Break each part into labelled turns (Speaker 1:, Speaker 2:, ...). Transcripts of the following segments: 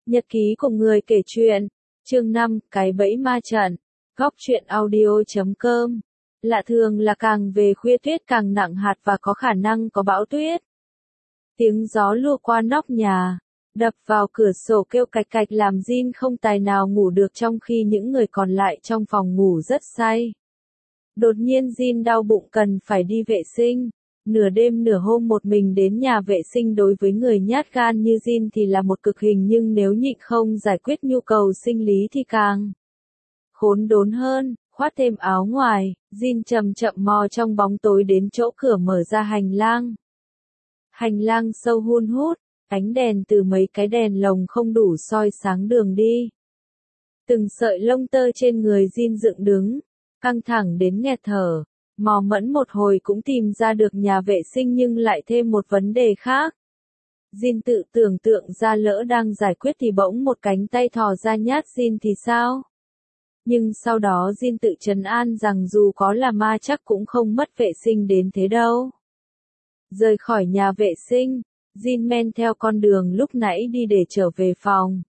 Speaker 1: Nhật ký của người kể chuyện, chương 5, cái bẫy ma trận, góc truyện audio.com. Lạ thường là càng về khuya tuyết càng nặng hạt và có khả năng có bão tuyết. Tiếng gió lùa qua nóc nhà, đập vào cửa sổ kêu cạch cạch làm Jin không tài nào ngủ được trong khi những người còn lại trong phòng ngủ rất say. Đột nhiên Jin đau bụng cần phải đi vệ sinh. Nửa đêm nửa hôm một mình đến nhà vệ sinh đối với người nhát gan như Jin thì là một cực hình, nhưng nếu nhịn không giải quyết nhu cầu sinh lý thì càng khốn đốn hơn. Khoác thêm áo ngoài, Jin chậm chậm mò trong bóng tối đến chỗ cửa mở ra hành lang. Hành lang sâu hun hút, ánh đèn từ mấy cái đèn lồng không đủ soi sáng đường đi. Từng sợi lông tơ trên người Jin dựng đứng, căng thẳng đến nghẹt thở. Mò mẫm một hồi cũng tìm ra được nhà vệ sinh, nhưng lại thêm một vấn đề khác. Jin tự tưởng tượng ra lỡ đang giải quyết thì bỗng một cánh tay thò ra nhát Jin thì sao? Nhưng sau đó Jin tự trấn an rằng dù có là ma chắc cũng không mất vệ sinh đến thế đâu. Rời khỏi nhà vệ sinh, Jin men theo con đường lúc nãy đi để trở về phòng.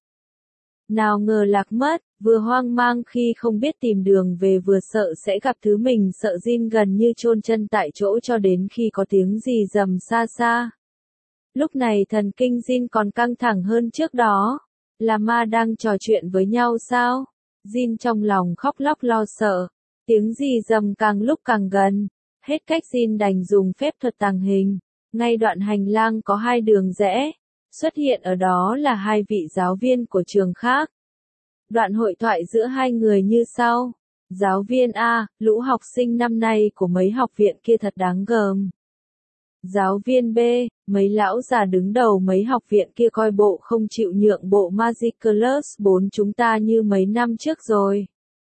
Speaker 1: Nào ngờ lạc mất, vừa hoang mang khi không biết tìm đường về vừa sợ sẽ gặp thứ mình sợ, Jin gần như chôn chân tại chỗ cho đến khi có tiếng gì rầm xa xa. Lúc này thần kinh Jin còn căng thẳng hơn trước đó. Là ma đang trò chuyện với nhau sao? Jin trong lòng khóc lóc lo sợ. Tiếng gì rầm càng lúc càng gần. Hết cách Jin đành dùng phép thuật tàng hình. Ngay đoạn hành lang có hai đường rẽ. Xuất hiện ở đó là hai vị giáo viên của trường khác. Đoạn hội thoại giữa hai người như sau. Giáo viên A, lũ học sinh năm nay của mấy học viện kia thật đáng gờm. Giáo viên B, mấy lão già đứng đầu mấy học viện kia coi bộ không chịu nhượng bộ Magicalus 4 chúng ta như mấy năm trước rồi.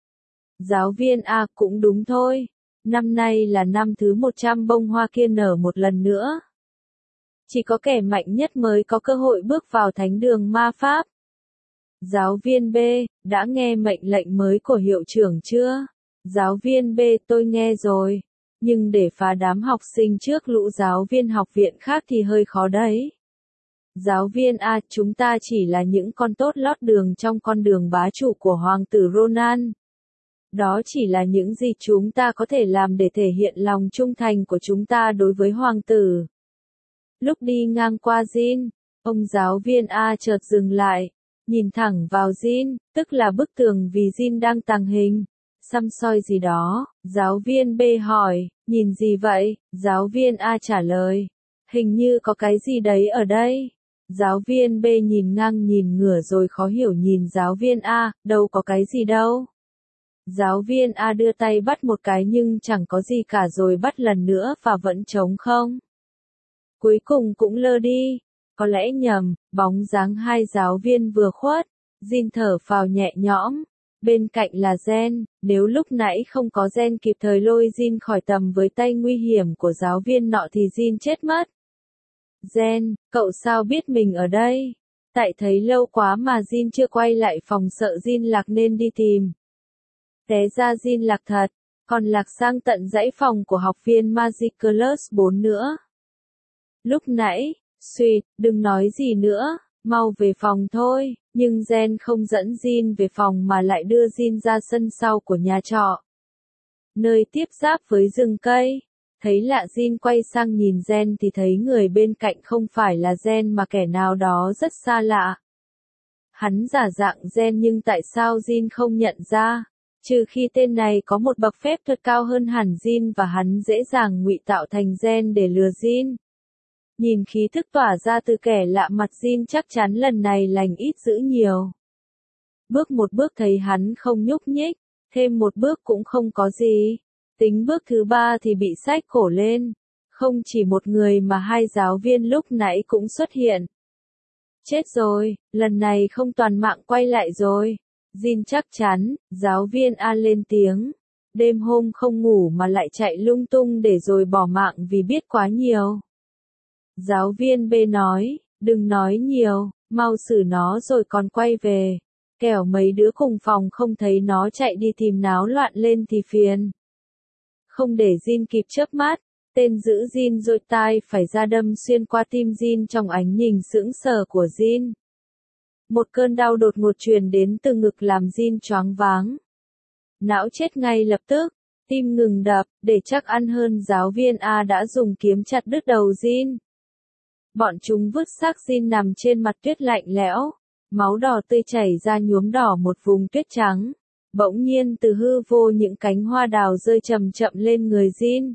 Speaker 1: Giáo viên A, cũng đúng thôi. Năm nay là năm thứ 100 bông hoa kia nở một lần nữa. Chỉ có kẻ mạnh nhất mới có cơ hội bước vào thánh đường ma pháp. Giáo viên B, đã nghe mệnh lệnh mới của hiệu trưởng chưa? Giáo viên B, tôi nghe rồi. Nhưng để phá đám học sinh trước lũ giáo viên học viện khác thì hơi khó đấy. Giáo viên A, chúng ta chỉ là những con tốt lót đường trong con đường bá chủ của Hoàng tử Ronan. Đó chỉ là những gì chúng ta có thể làm để thể hiện lòng trung thành của chúng ta đối với Hoàng tử. Lúc đi ngang qua Jin, ông giáo viên A chợt dừng lại, nhìn thẳng vào Jin, tức là bức tường vì Jin đang tàng hình. Xăm soi gì đó, giáo viên B hỏi, nhìn gì vậy? Giáo viên A trả lời, hình như có cái gì đấy ở đây. Giáo viên B nhìn ngang nhìn ngửa rồi khó hiểu nhìn giáo viên A, đâu có cái gì đâu. Giáo viên A đưa tay bắt một cái nhưng chẳng có gì cả rồi bắt lần nữa và vẫn trống không. Cuối cùng cũng lơ đi, có lẽ nhầm, bóng dáng hai giáo viên vừa khuất, Jin thở phào nhẹ nhõm. Bên cạnh là Jen, nếu lúc nãy không có Jen kịp thời lôi Jin khỏi tầm với tay nguy hiểm của giáo viên nọ thì Jin chết mất. Jen, cậu sao biết mình ở đây? Tại thấy lâu quá mà Jin chưa quay lại phòng sợ Jin lạc nên đi tìm. Té ra Jin lạc thật, còn lạc sang tận dãy phòng của học viên Magicalus 4 nữa. Lúc nãy, suýt, đừng nói gì nữa, mau về phòng thôi, nhưng Jen không dẫn Jin về phòng mà lại đưa Jin ra sân sau của nhà trọ. Nơi tiếp giáp với rừng cây. Thấy lạ Jin quay sang nhìn Jen thì thấy người bên cạnh không phải là Jen mà kẻ nào đó rất xa lạ. Hắn giả dạng Jen nhưng tại sao Jin không nhận ra? Trừ khi tên này có một bậc phép thuật cao hơn hẳn Jin và hắn dễ dàng ngụy tạo thành Jen để lừa Jin. Nhìn khí thức tỏa ra từ kẻ lạ mặt Jin chắc chắn lần này lành ít dữ nhiều. Bước một bước thấy hắn không nhúc nhích, thêm một bước cũng không có gì. Tính bước thứ ba thì bị xách cổ lên. Không chỉ một người mà hai giáo viên lúc nãy cũng xuất hiện. Chết rồi, lần này không toàn mạng quay lại rồi. Jin chắc chắn, giáo viên A lên tiếng. Đêm hôm không ngủ mà lại chạy lung tung để rồi bỏ mạng vì biết quá nhiều. Giáo viên B nói, đừng nói nhiều, mau xử nó rồi còn quay về. Kẻo mấy đứa cùng phòng không thấy nó chạy đi tìm náo loạn lên thì phiền. Không để Jin kịp chớp mắt, tên giữ Jin dội tai phải ra đâm xuyên qua tim Jin trong ánh nhìn sững sờ của Jin. Một cơn đau đột ngột truyền đến từ ngực làm Jin choáng váng. Não chết ngay lập tức, tim ngừng đập, để chắc ăn hơn giáo viên A đã dùng kiếm chặt đứt đầu Jin. Bọn chúng vứt xác Jin nằm trên mặt tuyết lạnh lẽo, máu đỏ tươi chảy ra nhuốm đỏ một vùng tuyết trắng. Bỗng nhiên từ hư vô những cánh hoa đào rơi chậm chậm lên người Jin.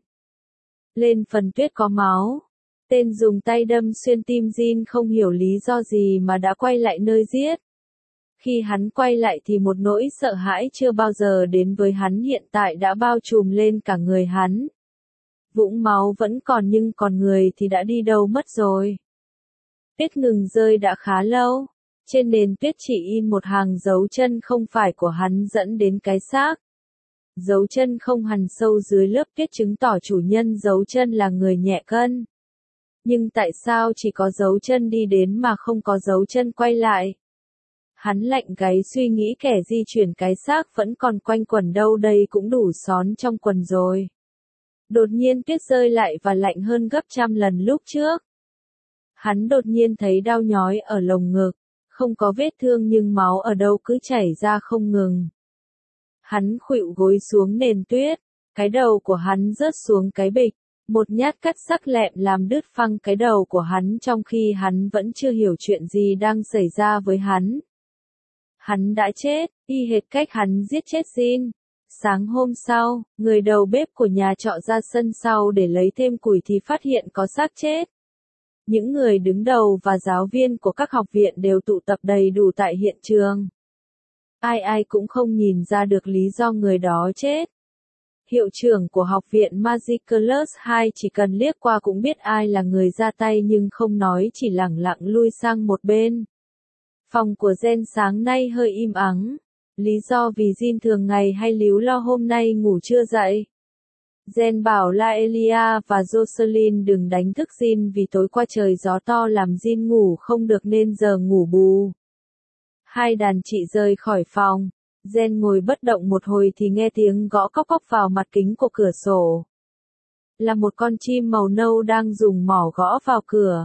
Speaker 1: Lên phần tuyết có máu. Tên dùng tay đâm xuyên tim Jin không hiểu lý do gì mà đã quay lại nơi giết. Khi hắn quay lại thì một nỗi sợ hãi chưa bao giờ đến với hắn hiện tại đã bao trùm lên cả người hắn. Vũng máu vẫn còn nhưng còn người thì đã đi đâu mất rồi. Tuyết ngừng rơi đã khá lâu. Trên nền tuyết chỉ in một hàng dấu chân không phải của hắn dẫn đến cái xác. Dấu chân không hằn sâu dưới lớp tuyết chứng tỏ chủ nhân dấu chân là người nhẹ cân. Nhưng tại sao chỉ có dấu chân đi đến mà không có dấu chân quay lại? Hắn lạnh gáy suy nghĩ kẻ di chuyển cái xác vẫn còn quanh quẩn đâu đây cũng đủ xón trong quần rồi. Đột nhiên tuyết rơi lại và lạnh hơn gấp trăm lần lúc trước. Hắn đột nhiên thấy đau nhói ở lồng ngực, không có vết thương nhưng máu ở đâu cứ chảy ra không ngừng. Hắn khuỵu gối xuống nền tuyết, cái đầu của hắn rớt xuống cái bịch. Một nhát cắt sắc lẹm làm đứt phăng cái đầu của hắn trong khi hắn vẫn chưa hiểu chuyện gì đang xảy ra với hắn. Hắn đã chết, y hệt cách hắn giết chết Jin. Sáng hôm sau, người đầu bếp của nhà trọ ra sân sau để lấy thêm củi thì phát hiện có xác chết. Những người đứng đầu và giáo viên của các học viện đều tụ tập đầy đủ tại hiện trường. Ai cũng không nhìn ra được lý do người đó chết. Hiệu trưởng của học viện Magicalus 2 chỉ cần liếc qua cũng biết ai là người ra tay nhưng không nói chỉ lẳng lặng lui sang một bên. Phòng của Jen sáng nay hơi im ắng. Lý do vì Jin thường ngày hay líu lo hôm nay ngủ chưa dậy. Jen bảo Laelia và Jocelyn đừng đánh thức Jin vì tối qua trời gió to làm Jin ngủ không được nên giờ ngủ bù. Hai đàn chị rời khỏi phòng. Jen ngồi bất động một hồi thì nghe tiếng gõ cốc cốc vào mặt kính của cửa sổ. Là một con chim màu nâu đang dùng mỏ gõ vào cửa.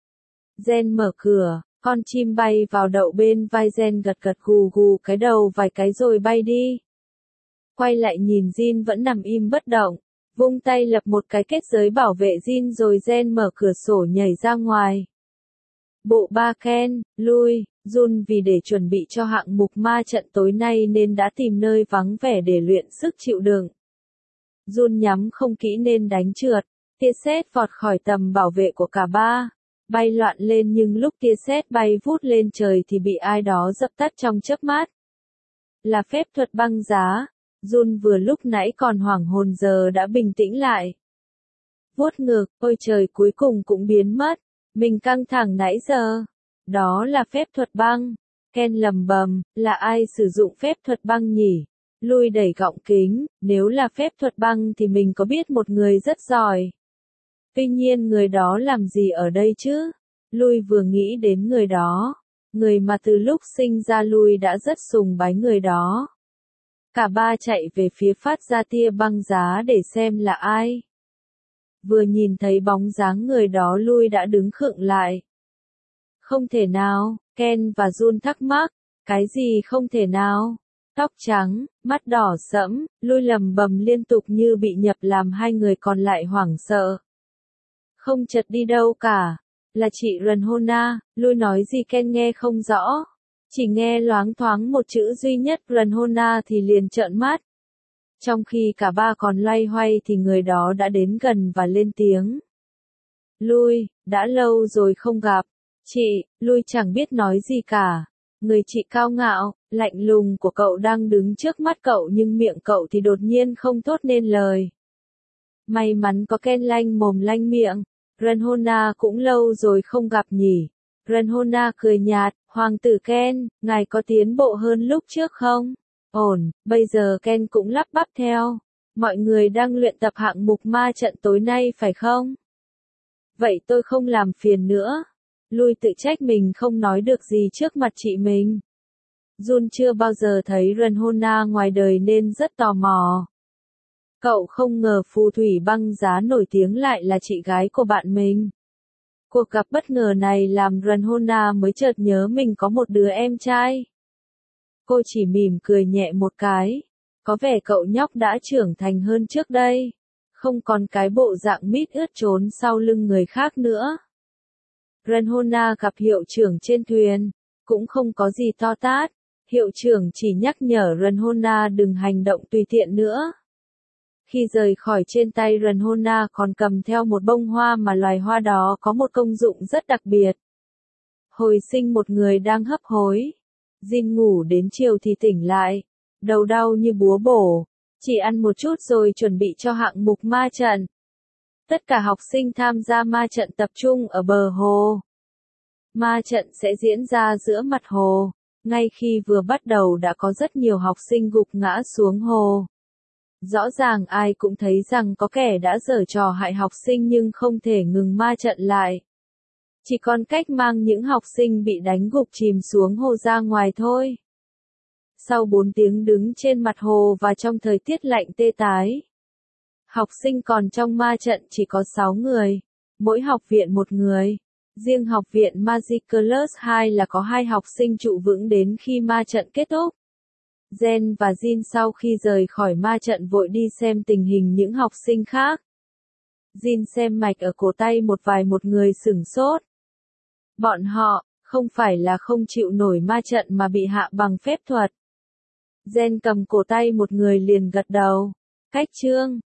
Speaker 1: Jen mở cửa, con chim bay vào đậu bên vai Jen gật gật gù gù cái đầu vài cái rồi bay đi. Quay lại nhìn Jin vẫn nằm im bất động, vung tay lập một cái kết giới bảo vệ Jin rồi Jen mở cửa sổ nhảy ra ngoài. Bộ ba Ken, lui. Jun vì để chuẩn bị cho hạng mục ma trận tối nay nên đã tìm nơi vắng vẻ để luyện sức chịu đựng. Jun nhắm không kỹ nên đánh trượt, tia sét vọt khỏi tầm bảo vệ của cả ba, bay loạn lên nhưng lúc tia sét bay vút lên trời thì bị ai đó dập tắt trong chớp mắt. Là phép thuật băng giá, Jun vừa lúc nãy còn hoảng hồn giờ đã bình tĩnh lại. Vuốt ngực, ôi trời cuối cùng cũng biến mất, mình căng thẳng nãy giờ. Đó là phép thuật băng. Ken lầm bầm, là ai sử dụng phép thuật băng nhỉ? Lui đẩy gọng kính, nếu là phép thuật băng thì mình có biết một người rất giỏi. Tuy nhiên người đó làm gì ở đây chứ? Lui vừa nghĩ đến người đó. Người mà từ lúc sinh ra Lui đã rất sùng bái người đó. Cả ba chạy về phía phát ra tia băng giá để xem là ai. Vừa nhìn thấy bóng dáng người đó Lui đã đứng khựng lại. Không thể nào, Ken và Jun thắc mắc, cái gì không thể nào? Tóc trắng, mắt đỏ sẫm, Lui lầm bầm liên tục như bị nhập làm hai người còn lại hoảng sợ. Không chật đi đâu cả, là chị Runhona, Lui nói gì Ken nghe không rõ. Chỉ nghe loáng thoáng một chữ duy nhất Runhona thì liền trợn mắt. Trong khi cả ba còn loay hoay thì người đó đã đến gần và lên tiếng. Lui, đã lâu rồi không gặp. Chị, Lui chẳng biết nói gì cả. Người chị cao ngạo, lạnh lùng của cậu đang đứng trước mắt cậu nhưng miệng cậu thì đột nhiên không thốt nên lời. May mắn có Ken lanh mồm lanh miệng. Runhona cũng lâu rồi không gặp nhỉ. Runhona cười nhạt, Hoàng tử Ken, ngài có tiến bộ hơn lúc trước không? Ổn, bây giờ Ken cũng lắp bắp theo. Mọi người đang luyện tập hạng mục ma trận tối nay phải không? Vậy tôi không làm phiền nữa. Lui tự trách mình không nói được gì trước mặt chị mình. Jun chưa bao giờ thấy Runhona ngoài đời nên rất tò mò. Cậu không ngờ phù thủy băng giá nổi tiếng lại là chị gái của bạn mình. Cuộc gặp bất ngờ này làm Runhona mới chợt nhớ mình có một đứa em trai. Cô chỉ mỉm cười nhẹ một cái. Có vẻ cậu nhóc đã trưởng thành hơn trước đây. Không còn cái bộ dạng mít ướt trốn sau lưng người khác nữa. Runhona gặp hiệu trưởng trên thuyền. Cũng không có gì to tát. Hiệu trưởng chỉ nhắc nhở Runhona đừng hành động tùy tiện nữa. Khi rời khỏi trên tay Runhona còn cầm theo một bông hoa mà loài hoa đó có một công dụng rất đặc biệt. Hồi sinh một người đang hấp hối. Jin ngủ đến chiều thì tỉnh lại. Đầu đau như búa bổ. Chỉ ăn một chút rồi chuẩn bị cho hạng mục ma trận. Tất cả học sinh tham gia ma trận tập trung ở bờ hồ. Ma trận sẽ diễn ra giữa mặt hồ. Ngay khi vừa bắt đầu đã có rất nhiều học sinh gục ngã xuống hồ. Rõ ràng ai cũng thấy rằng có kẻ đã giở trò hại học sinh nhưng không thể ngừng ma trận lại. Chỉ còn cách mang những học sinh bị đánh gục chìm xuống hồ ra ngoài thôi. Sau 4 tiếng đứng trên mặt hồ và trong thời tiết lạnh tê tái. Học sinh còn trong ma trận chỉ có 6 người. Mỗi học viện một người. Riêng học viện Magicalus 2 là có 2 học sinh trụ vững đến khi ma trận kết thúc. Jen và Jin sau khi rời khỏi ma trận vội đi xem tình hình những học sinh khác. Jin xem mạch ở cổ tay một người sửng sốt. Bọn họ, không phải là không chịu nổi ma trận mà bị hạ bằng phép thuật. Jen cầm cổ tay một người liền gật đầu. Cách chương